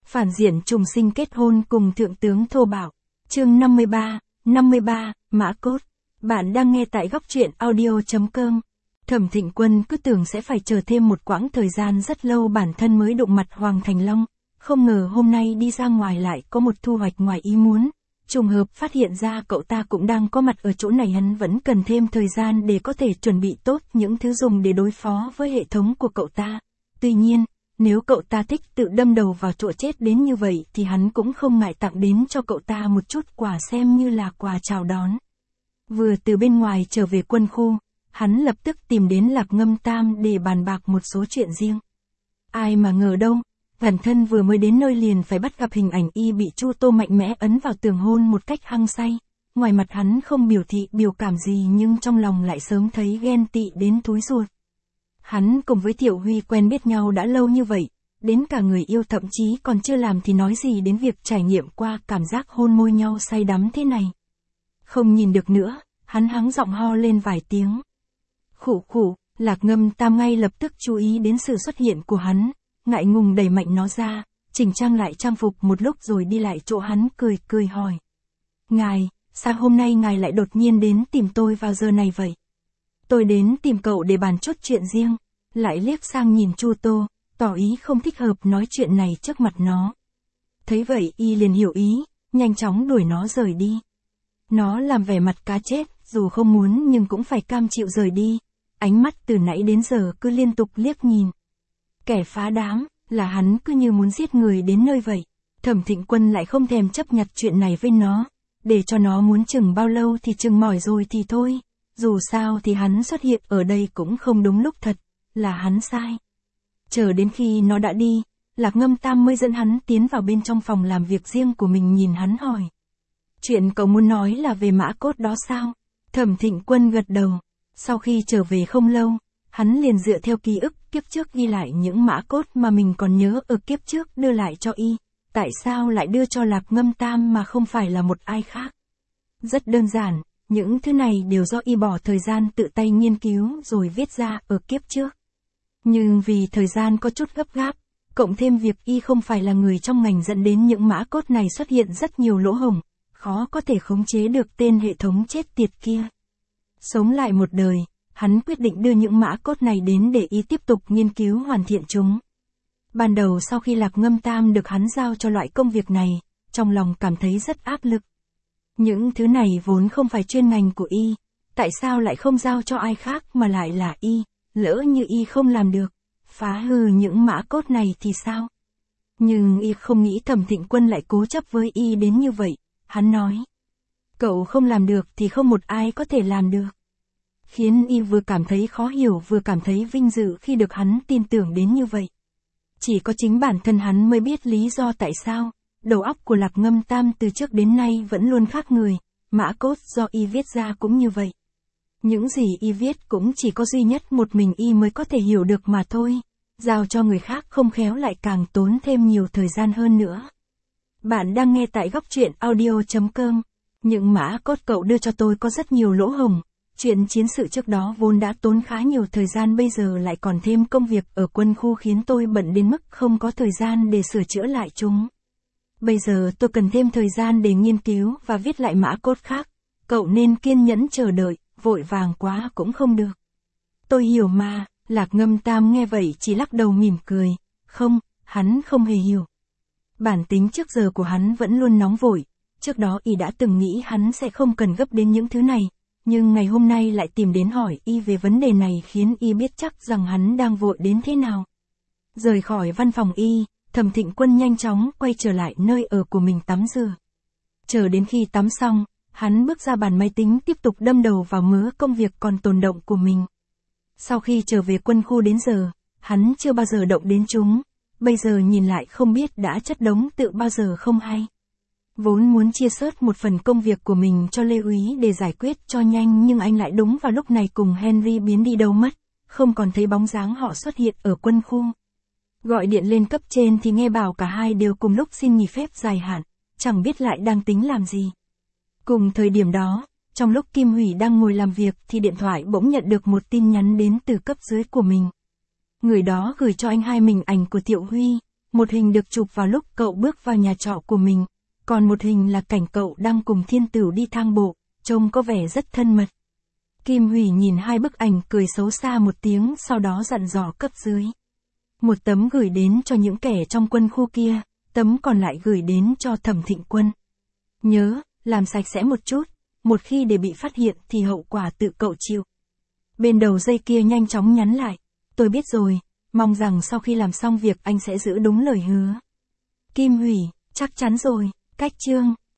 Phản diện trùng sinh kết hôn cùng thượng tướng thô bạo. Chương 53, Mã Cốt. Bạn đang nghe tại góc truyện audio.com. Thẩm Thịnh Quân cứ tưởng sẽ phải chờ thêm một quãng thời gian rất lâu bản thân mới đụng mặt Hoàng Thành Long, không ngờ hôm nay đi ra ngoài lại có một thu hoạch ngoài ý muốn. Trùng hợp phát hiện ra cậu ta cũng đang có mặt ở chỗ này, hắn vẫn cần thêm thời gian để có thể chuẩn bị tốt những thứ dùng để đối phó với hệ thống của cậu ta. Tuy nhiên, nếu cậu ta thích tự đâm đầu vào chỗ chết đến như vậy thì hắn cũng không ngại tặng đến cho cậu ta một chút quà xem như là quà chào đón. Vừa từ bên ngoài trở về quân khu, hắn lập tức tìm đến Lạc Ngâm Tam để bàn bạc một số chuyện riêng. Ai mà ngờ đâu, bản thân vừa mới đến nơi liền phải bắt gặp hình ảnh y bị Chu Tô mạnh mẽ ấn vào tường hôn một cách hăng say. Ngoài mặt hắn không biểu thị biểu cảm gì nhưng trong lòng lại sớm thấy ghen tị đến túi ruột. Hắn cùng với Thiệu Huy quen biết nhau đã lâu như vậy, đến cả người yêu thậm chí còn chưa làm thì nói gì đến việc trải nghiệm qua cảm giác hôn môi nhau say đắm thế này. Không nhìn được nữa, hắn hắng giọng ho lên vài tiếng. Khụ khụ, Lạc Ngâm Tam ngay lập tức chú ý đến sự xuất hiện của hắn, ngại ngùng đẩy mạnh nó ra, chỉnh trang lại trang phục một lúc rồi đi lại chỗ hắn cười hỏi. Ngài, sao hôm nay ngài lại đột nhiên đến tìm tôi vào giờ này vậy? Tôi đến tìm cậu để bàn chốt chuyện riêng, lại liếc sang nhìn Chu Tô, tỏ ý không thích hợp nói chuyện này trước mặt nó. Thấy vậy y liền hiểu ý, nhanh chóng đuổi nó rời đi. Nó làm vẻ mặt cá chết, dù không muốn nhưng cũng phải cam chịu rời đi, ánh mắt từ nãy đến giờ cứ liên tục liếc nhìn. Kẻ phá đám, là hắn cứ như muốn giết người đến nơi vậy. Thẩm Thịnh Quân lại không thèm chấp nhặt chuyện này với nó, để cho nó muốn chừng bao lâu thì chừng mỏi rồi thì thôi. Dù sao thì hắn xuất hiện ở đây cũng không đúng lúc thật, là hắn sai. Chờ đến khi nó đã đi, Lạc Ngâm Tam mới dẫn hắn tiến vào bên trong phòng làm việc riêng của mình, nhìn hắn hỏi. Chuyện cậu muốn nói là về Mã Cốt đó sao? Thẩm Thịnh Quân gật đầu. Sau khi trở về không lâu, hắn liền dựa theo ký ức kiếp trước ghi lại những mã cốt mà mình còn nhớ ở kiếp trước đưa lại cho y. Tại sao lại đưa cho Lạc Ngâm Tam mà không phải là một ai khác? Rất đơn giản, những thứ này đều do y bỏ thời gian tự tay nghiên cứu rồi viết ra ở kiếp trước. Nhưng vì thời gian có chút gấp gáp, cộng thêm việc y không phải là người trong ngành dẫn đến những mã cốt này xuất hiện rất nhiều lỗ hổng, khó có thể khống chế được tên hệ thống chết tiệt kia. Sống lại một đời, hắn quyết định đưa những mã cốt này đến để y tiếp tục nghiên cứu hoàn thiện chúng. Ban đầu sau khi Lạc Ngâm Tam được hắn giao cho loại công việc này, trong lòng cảm thấy rất áp lực. Những thứ này vốn không phải chuyên ngành của y, tại sao lại không giao cho ai khác mà lại là y, lỡ như y không làm được, phá hư những mã cốt này thì sao? Nhưng y không nghĩ Thẩm Thịnh Quân lại cố chấp với y đến như vậy, hắn nói. Cậu không làm được thì không một ai có thể làm được. Khiến y vừa cảm thấy khó hiểu vừa cảm thấy vinh dự khi được hắn tin tưởng đến như vậy. Chỉ có chính bản thân hắn mới biết lý do tại sao, đầu óc của Lạc Ngâm Tam từ trước đến nay vẫn luôn khác người, mã cốt do y viết ra cũng như vậy. Những gì y viết cũng chỉ có duy nhất một mình y mới có thể hiểu được mà thôi, giao cho người khác không khéo lại càng tốn thêm nhiều thời gian hơn nữa. Bạn đang nghe tại góc truyện audio.com. Những mã cốt cậu đưa cho tôi có rất nhiều lỗ hổng. Chuyện chiến sự trước đó vốn đã tốn khá nhiều thời gian, bây giờ lại còn thêm công việc ở quân khu khiến tôi bận đến mức không có thời gian để sửa chữa lại chúng. Bây giờ tôi cần thêm thời gian để nghiên cứu và viết lại mã cốt khác. Cậu nên kiên nhẫn chờ đợi, vội vàng quá cũng không được. Tôi hiểu mà. Lạc Ngâm Tam nghe vậy chỉ lắc đầu mỉm cười. Không, hắn không hề hiểu. Bản tính trước giờ của hắn vẫn luôn nóng vội. Trước đó y đã từng nghĩ hắn sẽ không cần gấp đến những thứ này. Nhưng ngày hôm nay lại tìm đến hỏi y về vấn đề này khiến y biết chắc rằng hắn đang vội đến thế nào. Rời khỏi văn phòng y, Thẩm Thịnh Quân nhanh chóng quay trở lại nơi ở của mình tắm rửa. Chờ đến khi tắm xong, hắn bước ra bàn máy tính tiếp tục đâm đầu vào mớ công việc còn tồn đọng của mình. Sau khi trở về quân khu đến giờ, hắn chưa bao giờ động đến chúng, bây giờ nhìn lại không biết đã chất đống tự bao giờ không hay. Vốn muốn chia sớt một phần công việc của mình cho Lê Úy để giải quyết cho nhanh nhưng anh lại đúng vào lúc này cùng Henry biến đi đâu mất, không còn thấy bóng dáng họ xuất hiện ở quân khu. Gọi điện lên cấp trên thì nghe bảo cả hai đều cùng lúc xin nghỉ phép dài hạn, chẳng biết lại đang tính làm gì. Cùng thời điểm đó, trong lúc Kim Hủy đang ngồi làm việc thì điện thoại bỗng nhận được một tin nhắn đến từ cấp dưới của mình. Người đó gửi cho anh hai mình ảnh của Thiệu Huy, Một hình được chụp vào lúc cậu bước vào nhà trọ của mình, còn một hình là cảnh cậu đang cùng Thiên Tửu đi thang bộ, trông có vẻ rất thân mật. Kim Hủy nhìn hai bức ảnh cười xấu xa một tiếng, sau đó dặn dò cấp dưới. Một tấm gửi đến cho những kẻ trong quân khu kia, tấm còn lại gửi đến cho Thẩm Thịnh Quân. Nhớ, làm sạch sẽ một chút, một khi để bị phát hiện thì hậu quả tự cậu chịu. Bên đầu dây kia nhanh chóng nhắn lại, tôi biết rồi, mong rằng sau khi làm xong việc anh sẽ giữ đúng lời hứa. Kim Hủy, chắc chắn rồi, cách chương.